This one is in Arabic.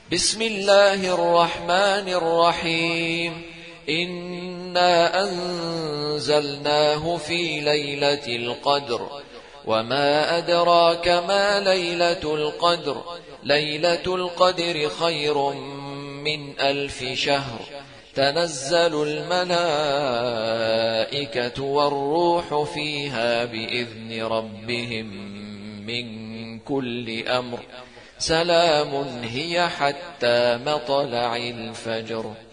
بسم الله الرحمن الرحيم. إنا أنزلناه في ليلة القدر، وما أدراك ما ليلة القدر. ليلة القدر خير من 1000 شهر. تنزل الملائكة والروح فيها بإذن ربهم من كل أمر. سلام هي حتى مطلع الفجر.